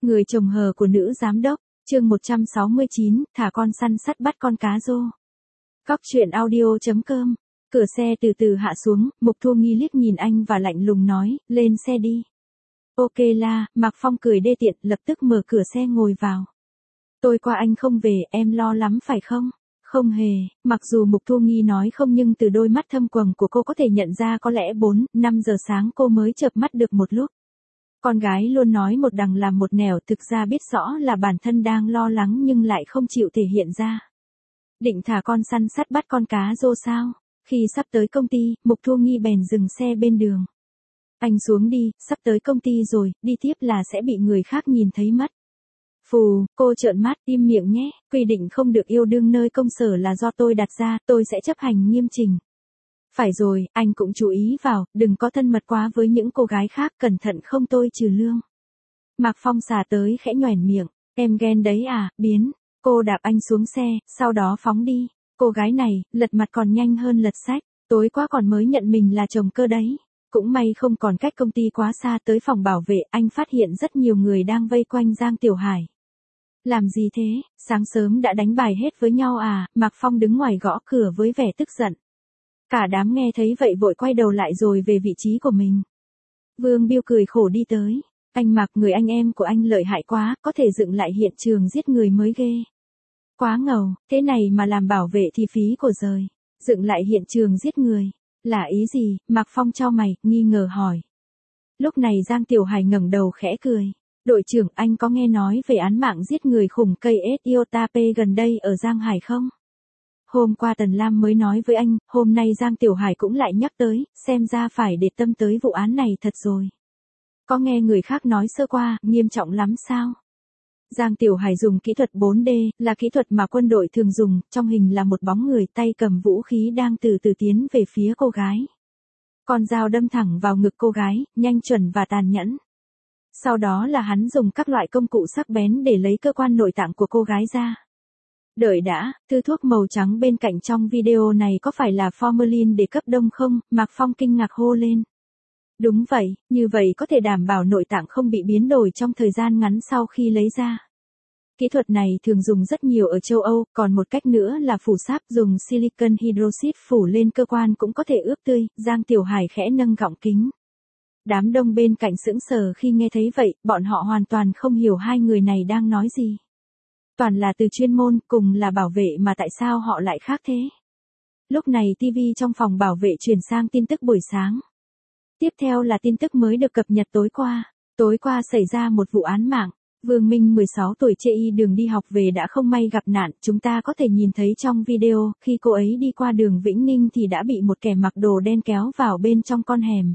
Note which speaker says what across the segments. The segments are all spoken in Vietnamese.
Speaker 1: Người chồng hờ của nữ giám đốc, chương 169, thả con săn sắt bắt con cá rô. Cóc truyện audio.com. Cửa xe từ từ hạ xuống, Mục Thu Nghi liếc nhìn anh và lạnh lùng nói, lên xe đi. Ok la, Mạc Phong cười đê tiện, lập tức mở cửa xe ngồi vào. Tôi qua anh không về, em lo lắm phải không? Không hề, mặc dù Mục Thu Nghi nói không nhưng từ đôi mắt thâm quầng của cô có thể nhận ra có lẽ 4-5 giờ sáng cô mới chợp mắt được một lúc. Con gái luôn nói một đằng làm một nẻo, thực ra biết rõ là bản thân đang lo lắng nhưng lại không chịu thể hiện ra. Định thả con săn sắt bắt con cá rô sao? Khi sắp tới công ty, Mục Thu Nghi bèn dừng xe bên đường. Anh xuống đi, sắp tới công ty rồi, đi tiếp là sẽ bị người khác nhìn thấy mất. Phù, cô trợn mắt, im miệng nhé, quy định không được yêu đương nơi công sở là do tôi đặt ra, tôi sẽ chấp hành nghiêm chỉnh. Phải rồi, anh cũng chú ý vào, đừng có thân mật quá với những cô gái khác, cẩn thận không tôi trừ lương. Mạc Phong xả tới khẽ nhoẻn miệng, em ghen đấy à, biến. Cô đạp anh xuống xe, sau đó phóng đi. Cô gái này, lật mặt còn nhanh hơn lật sách, tối qua còn mới nhận mình là chồng cơ đấy. Cũng may không còn cách công ty quá xa, tới phòng bảo vệ, anh phát hiện rất nhiều người đang vây quanh Giang Tiểu Hải. Làm gì thế, sáng sớm đã đánh bài hết với nhau à? Mạc Phong đứng ngoài gõ cửa với vẻ tức giận. Cả đám nghe thấy vậy vội quay đầu lại rồi về vị trí của mình. Vương Biêu cười khổ đi tới. Anh Mạc, người anh em của anh lợi hại quá, có thể dựng lại hiện trường giết người mới ghê. Quá ngầu, thế này mà làm bảo vệ thì phí của giời. Dựng lại hiện trường giết người. Là ý gì? Mạc Phong chau mày, nghi ngờ hỏi. Lúc này Giang Tiểu Hải ngẩng đầu khẽ cười. Đội trưởng, anh có nghe nói về án mạng giết người khủng cây Etiotape gần đây ở Giang Hải không? Hôm qua Tần Lam mới nói với anh, hôm nay Giang Tiểu Hải cũng lại nhắc tới, xem ra phải để tâm tới vụ án này thật rồi. Có nghe người khác nói sơ qua, nghiêm trọng lắm sao? Giang Tiểu Hải dùng kỹ thuật 4D, là kỹ thuật mà quân đội thường dùng, trong hình là một bóng người tay cầm vũ khí đang từ từ tiến về phía cô gái. Con dao đâm thẳng vào ngực cô gái, nhanh chuẩn và tàn nhẫn. Sau đó là hắn dùng các loại công cụ sắc bén để lấy cơ quan nội tạng của cô gái ra. Đợi đã, thứ thuốc màu trắng bên cạnh trong video này có phải là formalin để cấp đông không? Mạc Phong kinh ngạc hô lên. Đúng vậy, như vậy có thể đảm bảo nội tạng không bị biến đổi trong thời gian ngắn sau khi lấy ra. Kỹ thuật này thường dùng rất nhiều ở châu Âu, còn một cách nữa là phủ sáp, dùng silicon hydroxide phủ lên cơ quan cũng có thể ướp tươi. Giang Tiểu Hải khẽ nâng gọng kính. Đám đông bên cạnh sững sờ khi nghe thấy vậy, bọn họ hoàn toàn không hiểu hai người này đang nói gì. Toàn là từ chuyên môn, cùng là bảo vệ mà tại sao họ lại khác thế? Lúc này TV trong phòng bảo vệ chuyển sang tin tức buổi sáng. Tiếp theo là tin tức mới được cập nhật tối qua. Tối qua xảy ra một vụ án mạng. Vương Minh 16 tuổi chê y đường đi học về đã không may gặp nạn. Chúng ta có thể nhìn thấy trong video, khi cô ấy đi qua đường Vĩnh Ninh thì đã bị một kẻ mặc đồ đen kéo vào bên trong con hẻm.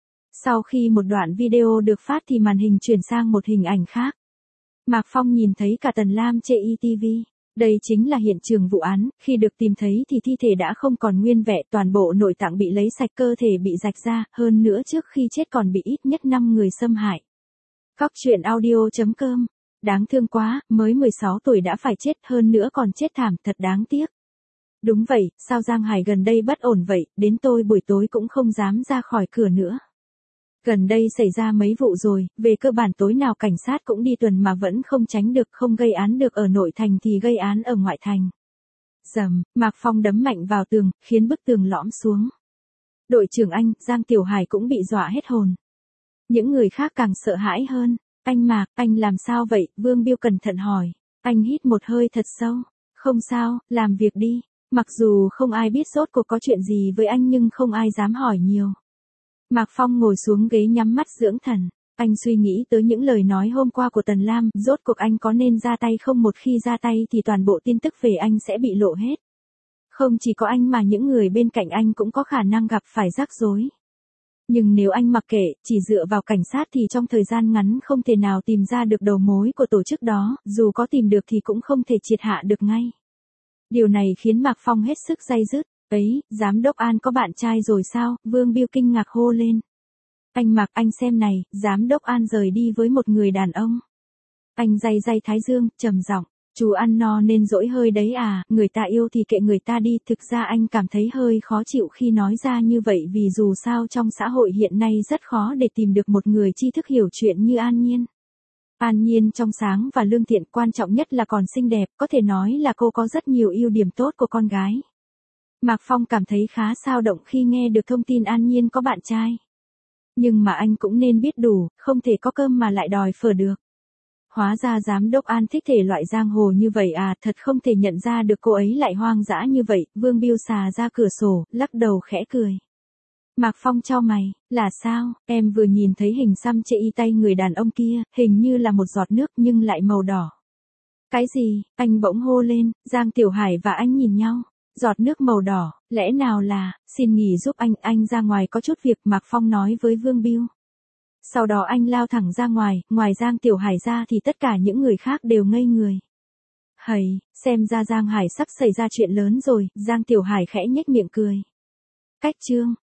Speaker 1: Sau khi một đoạn video được phát thì màn hình chuyển sang một hình ảnh khác. Mạc Phong nhìn thấy cả Tần Lam chê y TV. Đây chính là hiện trường vụ án, khi được tìm thấy thì thi thể đã không còn nguyên vẹn, toàn bộ nội tạng bị lấy sạch, cơ thể bị rạch ra, hơn nữa trước khi chết còn bị ít nhất 5 người xâm hại. Cóc truyện audio.com. Đáng thương quá, mới 16 tuổi đã phải chết, hơn nữa còn chết thảm, thật đáng tiếc. Đúng vậy, sao Giang Hải gần đây bất ổn vậy, đến tôi buổi tối cũng không dám ra khỏi cửa nữa. Gần đây xảy ra mấy vụ rồi, về cơ bản tối nào cảnh sát cũng đi tuần mà vẫn không tránh được, không gây án được ở nội thành thì gây án ở ngoại thành. Rầm, Mạc Phong đấm mạnh vào tường, khiến bức tường lõm xuống. Đội trưởng anh, Giang Tiểu Hải cũng bị dọa hết hồn. Những người khác càng sợ hãi hơn. Anh Mạc, anh làm sao vậy? Vương Biêu cẩn thận hỏi. Anh hít một hơi thật sâu. Không sao, làm việc đi. Mặc dù không ai biết rốt cuộc có chuyện gì với anh nhưng không ai dám hỏi nhiều. Mạc Phong ngồi xuống ghế nhắm mắt dưỡng thần. Anh suy nghĩ tới những lời nói hôm qua của Tần Lam, rốt cuộc anh có nên ra tay không? Một khi ra tay thì toàn bộ tin tức về anh sẽ bị lộ hết. Không chỉ có anh mà những người bên cạnh anh cũng có khả năng gặp phải rắc rối. Nhưng nếu anh mặc kệ, chỉ dựa vào cảnh sát thì trong thời gian ngắn không thể nào tìm ra được đầu mối của tổ chức đó, dù có tìm được thì cũng không thể triệt hạ được ngay. Điều này khiến Mạc Phong hết sức day dứt. Ấy, giám đốc An có bạn trai rồi sao? Vương Biêu kinh ngạc hô lên. Anh Mạc, anh xem này, giám đốc An rời đi với một người đàn ông. Anh day thái dương, trầm giọng, chú ăn no nên dỗi hơi đấy à, người ta yêu thì kệ người ta đi. Thực ra anh cảm thấy hơi khó chịu khi nói ra như vậy, vì dù sao trong xã hội hiện nay rất khó để tìm được một người tri thức hiểu chuyện như An Nhiên. An Nhiên trong sáng và lương thiện, quan trọng nhất là còn xinh đẹp, có thể nói là cô có rất nhiều ưu điểm tốt của con gái. Mạc Phong cảm thấy khá xao động khi nghe được thông tin An Nhiên có bạn trai. Nhưng mà anh cũng nên biết đủ, không thể có cơm mà lại đòi phở được. Hóa ra giám đốc An thích thể loại giang hồ như vậy à, thật không thể nhận ra được cô ấy lại hoang dã như vậy. Vương Biêu xà ra cửa sổ, lắc đầu khẽ cười. Mạc Phong chau mày, là sao, em vừa nhìn thấy hình xăm trên y tay người đàn ông kia, hình như là một giọt nước nhưng lại màu đỏ. Cái gì, anh bỗng hô lên, Giang Tiểu Hải và anh nhìn nhau. Giọt nước màu đỏ, lẽ nào là, xin nghỉ giúp anh ra ngoài có chút việc, Mạc Phong nói với Vương Biêu. Sau đó anh lao thẳng ra ngoài, ngoài Giang Tiểu Hải ra thì tất cả những người khác đều ngây người. Hầy, xem ra Giang Hải sắp xảy ra chuyện lớn rồi, Giang Tiểu Hải khẽ nhếch miệng cười. Cách chương